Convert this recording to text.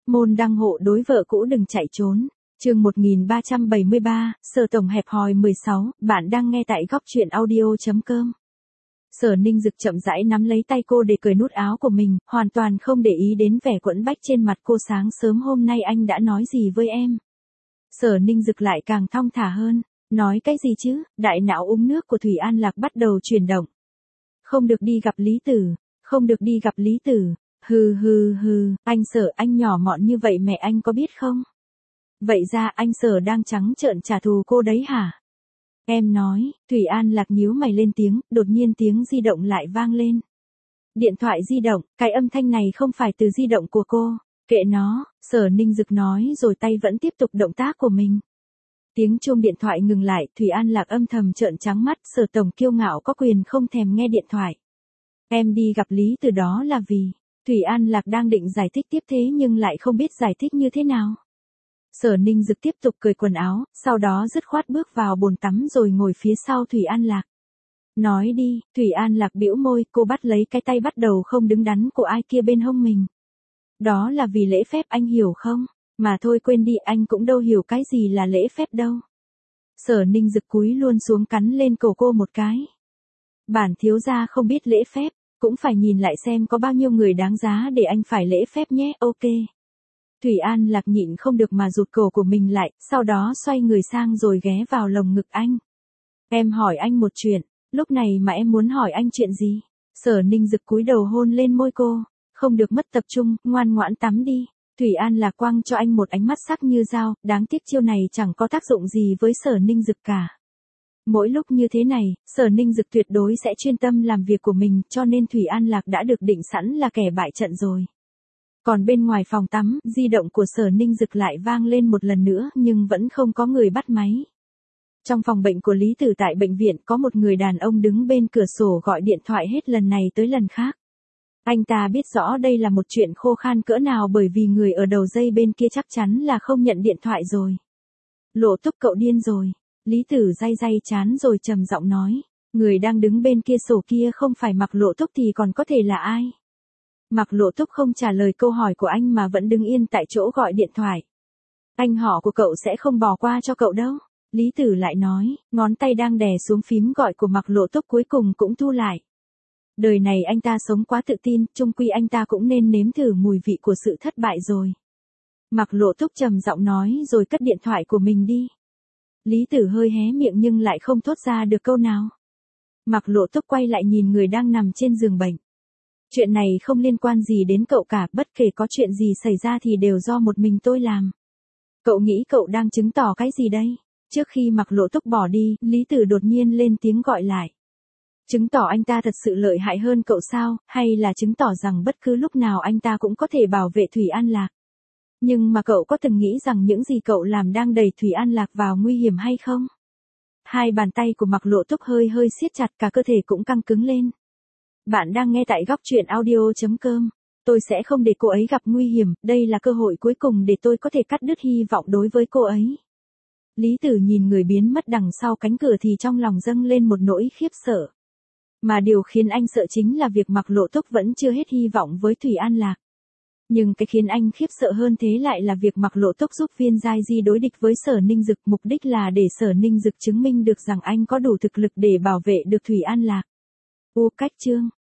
Môn đăng hộ đối vợ cũ đừng chạy trốn. Chương 1373, Sở Tổng hẹp hòi 16, bạn đang nghe tại góc truyện audio.com. Sở Ninh Dực chậm rãi nắm lấy tay cô để cởi nút áo của mình, hoàn toàn không để ý đến vẻ quẫn bách trên mặt cô. Sáng sớm hôm nay anh đã nói gì với em? Sở Ninh Dực lại càng thong thả hơn. Nói cái gì chứ? Đại não uống nước của Thủy An Lạc bắt đầu chuyển động. Không được đi gặp Lý Tử, không được đi gặp Lý Tử. Hừ, anh Sở, anh nhỏ mọn như vậy mẹ anh có biết không? Vậy ra anh Sở đang trắng trợn trả thù cô đấy hả? Em nói, Thủy An Lạc nhíu mày lên tiếng, đột nhiên tiếng di động lại vang lên. Điện thoại di động, cái âm thanh này không phải từ di động của cô. Kệ nó, Sở Ninh Dực nói rồi tay vẫn tiếp tục động tác của mình. Tiếng chuông điện thoại ngừng lại, Thủy An Lạc âm thầm trợn trắng mắt. Sở Tổng kiêu ngạo có quyền không thèm nghe điện thoại. Em đi gặp Lý Từ đó là vì... Thủy An Lạc đang định giải thích tiếp thế nhưng lại không biết giải thích như thế nào. Sở Ninh Dực tiếp tục cởi quần áo, sau đó dứt khoát bước vào bồn tắm rồi ngồi phía sau Thủy An Lạc. Nói đi, Thủy An Lạc bĩu môi, cô bắt lấy cái tay bắt đầu không đứng đắn của ai kia bên hông mình. Đó là vì lễ phép anh hiểu không? Mà thôi quên đi, anh cũng đâu hiểu cái gì là lễ phép đâu. Sở Ninh Dực cúi luôn xuống cắn lên cổ cô một cái. Bản thiếu gia không biết lễ phép, cũng phải nhìn lại xem có bao nhiêu người đáng giá để anh phải lễ phép nhé, ok. Thủy An Lạc nhịn không được mà rụt cổ của mình lại, sau đó xoay người sang rồi ghé vào lồng ngực anh. Em hỏi anh một chuyện, lúc này mà em muốn hỏi anh chuyện gì? Sở Ninh Dực cúi đầu hôn lên môi cô, không được mất tập trung, ngoan ngoãn tắm đi. Thủy An Lạc quăng cho anh một ánh mắt sắc như dao, đáng tiếc chiêu này chẳng có tác dụng gì với Sở Ninh Dực cả. Mỗi lúc như thế này, Sở Ninh Dực tuyệt đối sẽ chuyên tâm làm việc của mình, cho nên Thủy An Lạc đã được định sẵn là kẻ bại trận rồi. Còn bên ngoài phòng tắm, di động của Sở Ninh Dực lại vang lên một lần nữa nhưng vẫn không có người bắt máy. Trong phòng bệnh của Lý Tử tại bệnh viện có một người đàn ông đứng bên cửa sổ gọi điện thoại hết lần này tới lần khác. Anh ta biết rõ đây là một chuyện khô khan cỡ nào bởi vì người ở đầu dây bên kia chắc chắn là không nhận điện thoại rồi. Lộ Túc cậu điên rồi. Lý Tử day chán rồi trầm giọng nói, người đang đứng bên kia sổ kia không phải Mạc Lộ Túc thì còn có thể là ai? Mạc Lộ Túc không trả lời câu hỏi của anh mà vẫn đứng yên tại chỗ gọi điện thoại. Anh họ của cậu sẽ không bỏ qua cho cậu đâu. Lý Tử lại nói, ngón tay đang đè xuống phím gọi của Mạc Lộ Túc cuối cùng cũng thu lại. Đời này anh ta sống quá tự tin, chung quy anh ta cũng nên nếm thử mùi vị của sự thất bại rồi. Mạc Lộ Túc trầm giọng nói rồi cất điện thoại của mình đi. Lý Tử hơi hé miệng nhưng lại không thốt ra được câu nào. Mạc Lộ Túc quay lại nhìn người đang nằm trên giường bệnh. Chuyện này không liên quan gì đến cậu cả, bất kể có chuyện gì xảy ra thì đều do một mình tôi làm. Cậu nghĩ cậu đang chứng tỏ cái gì đây? Trước khi Mạc Lộ Túc bỏ đi, Lý Tử đột nhiên lên tiếng gọi lại. Chứng tỏ anh ta thật sự lợi hại hơn cậu sao, hay là chứng tỏ rằng bất cứ lúc nào anh ta cũng có thể bảo vệ Thủy An Lạc? Nhưng mà cậu có từng nghĩ rằng những gì cậu làm đang đẩy Thủy An Lạc vào nguy hiểm hay không? Hai bàn tay của Mạc Lộ Túc hơi siết chặt, cả cơ thể cũng căng cứng lên. Bạn đang nghe tại góc truyện audio.com. Tôi sẽ không để cô ấy gặp nguy hiểm, đây là cơ hội cuối cùng để tôi có thể cắt đứt hy vọng đối với cô ấy. Lý Tử nhìn người biến mất đằng sau cánh cửa thì trong lòng dâng lên một nỗi khiếp sợ. Mà điều khiến anh sợ chính là việc Mạc Lộ Túc vẫn chưa hết hy vọng với Thủy An Lạc. Nhưng cái khiến anh khiếp sợ hơn thế lại là việc Mạc Lộ Túc giúp Viên Giai Di đối địch với Sở Ninh Dực, mục đích là để Sở Ninh Dực chứng minh được rằng anh có đủ thực lực để bảo vệ được Thủy An Lạc. Cách chương